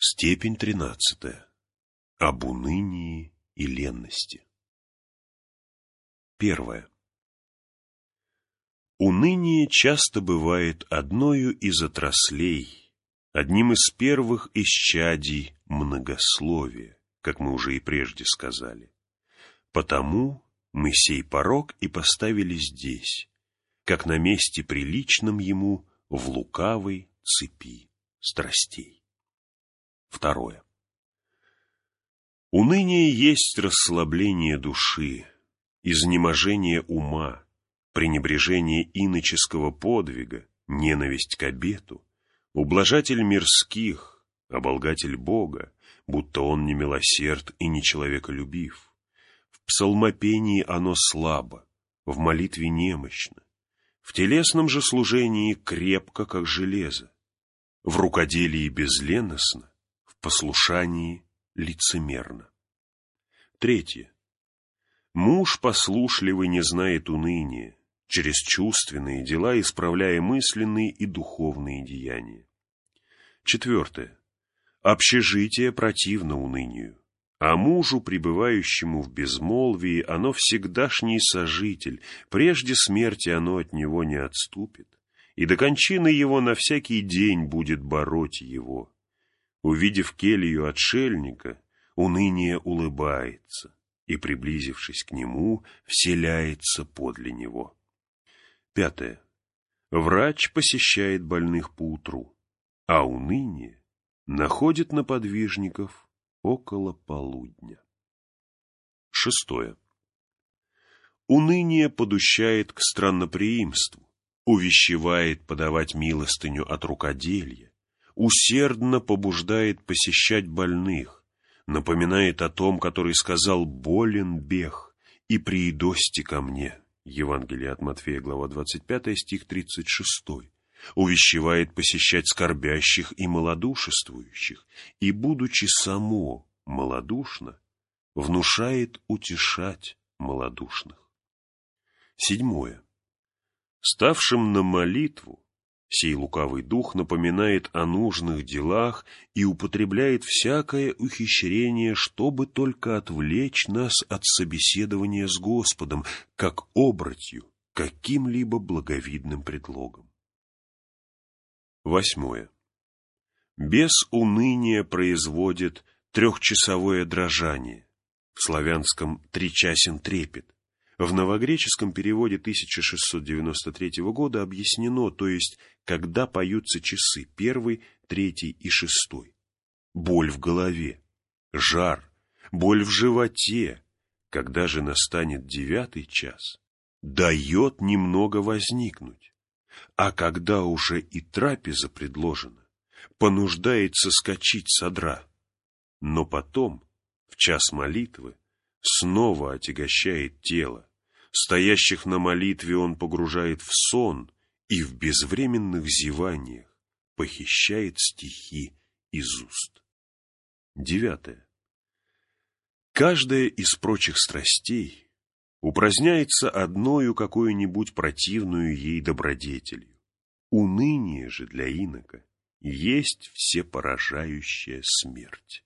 Степень 13. Об унынии и ленности. 1. Уныние часто бывает одною из отраслей, одним из первых исчадий многословия, как мы уже и прежде сказали. Потому мы сей порок и поставили здесь, как на месте приличном ему в лукавой цепи страстей. 2. Уныние есть расслабление души, изнеможение ума, пренебрежение иноческого подвига, ненависть к обету, ублажатель мирских, оболгатель Бога, будто он не милосерд и не человеколюбив. В псалмопении оно слабо, в молитве немощно, в телесном же служении крепко, как железо, в рукоделии безленостно, в послушании лицемерно. 3. Муж послушливый не знает уныния, через чувственные дела исправляя мысленные и духовные деяния. 4. Общежитие противно унынию, а мужу, пребывающему в безмолвии, оно всегдашний сожитель, прежде смерти оно от него не отступит, и до кончины его на всякий день будет бороть его. Увидев келью отшельника, уныние улыбается, и, приблизившись к нему, вселяется подле него. 5. Врач посещает больных поутру, а уныние находит на подвижников около полудня. 6. Уныние подущает к странноприимству, увещевает подавать милостыню от рукоделья, усердно побуждает посещать больных, напоминает о том, который сказал «болен бег, и приидости ко мне». Евангелие от Матфея, глава 25, стих 36. Увещевает посещать скорбящих и малодушествующих, и, будучи само малодушно, внушает утешать малодушных. 7. Ставшим на молитву, сей лукавый дух напоминает о нужных делах и употребляет всякое ухищрение, чтобы только отвлечь нас от собеседования с Господом, как обратью, каким-либо благовидным предлогом. 8. Бес уныния производит трехчасовое дрожание, в славянском тричасен трепет. В новогреческом переводе 1693 года объяснено, то есть, когда поются часы 1, 3 и 6. Боль в голове, жар, боль в животе, когда же настанет 9 час, дает немного возникнуть, а когда уже и трапеза предложена, понуждается скочить содра, но потом, в час молитвы, снова отягощает тело. Стоящих на молитве он погружает в сон и в безвременных зеваниях похищает стихи из уст. 9. Каждая из прочих страстей упраздняется одною какую-нибудь противную ей добродетелью. Уныние же для инока есть всепоражающая смерть.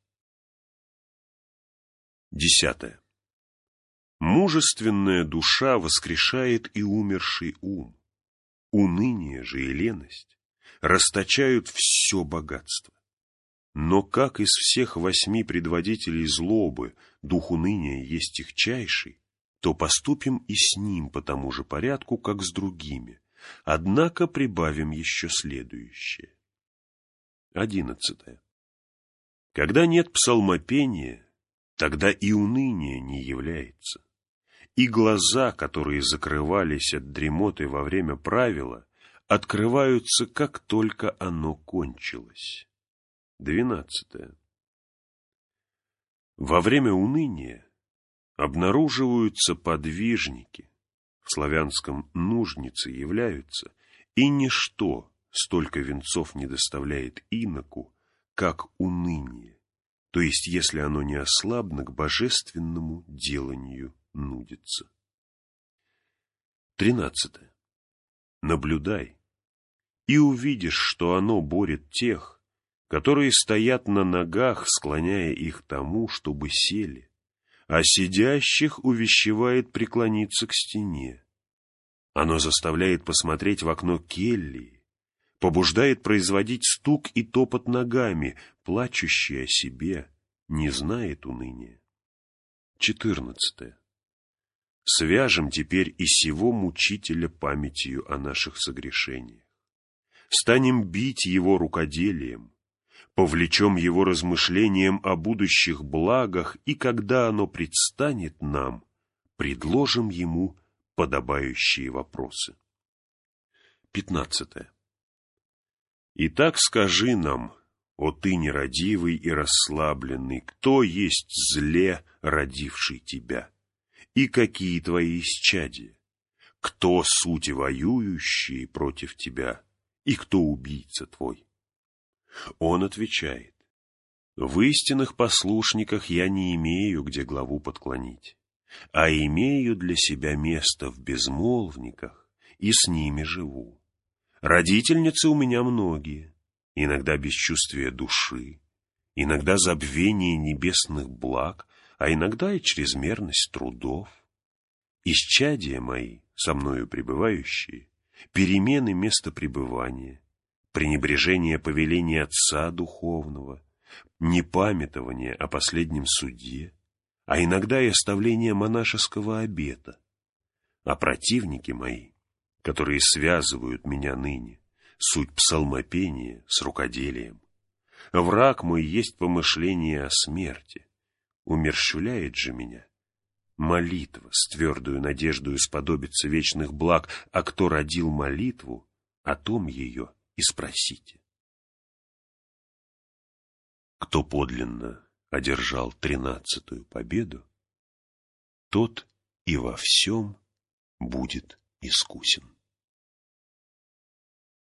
10. Мужественная душа воскрешает и умерший ум. Уныние же и леность расточают все богатство. Но как из всех 8 предводителей злобы дух уныния есть тягчайший, то поступим и с ним по тому же порядку, как с другими. Однако прибавим еще следующее. 11. Когда нет псалмопения, тогда и уныние не является. И глаза, которые закрывались от дремоты во время правила, открываются, как только оно кончилось. 12. Во время уныния обнаруживаются подвижники, в славянском нужницы являются, и ничто столько венцов не доставляет иноку, как уныние, то есть если оно не ослабно к божественному деланию нудится. 13. Наблюдай, и увидишь, что оно борет тех, которые стоят на ногах, склоняя их тому, чтобы сели, а сидящих увещевает преклониться к стене. Оно заставляет посмотреть в окно кельи, побуждает производить стук и топот ногами, плачущий о себе, не знает уныния. 14. Свяжем теперь и сего мучителя памятью о наших согрешениях. Станем бить его рукоделием, повлечем его размышлением о будущих благах, и когда оно предстанет нам, предложим ему подобающие вопросы. 15. Итак, скажи нам, о ты нерадивый и расслабленный, кто есть зле, родивший тебя, и какие твои исчадия, кто суть воюющие против тебя, и кто убийца твой? Он отвечает: в истинных послушниках я не имею, где главу подклонить, а имею для себя место в безмолвниках, и с ними живу. Родительницы у меня многие, иногда бесчувствие души, иногда забвение небесных благ, а иногда и чрезмерность трудов. Исчадия мои, со мною пребывающие, перемены места пребывания, пренебрежение повелений Отца Духовного, непамятование о последнем суде, а иногда и оставление монашеского обета. А противники мои, которые связывают меня ныне, суть псалмопения с рукоделием. Враг мой есть помышление о смерти, умерщвляет же меня молитва с твердою надеждою сподобиться вечных благ, а кто родил молитву, о том ее и спросите. Кто подлинно одержал 13-ю победу, тот и во всем будет искусен.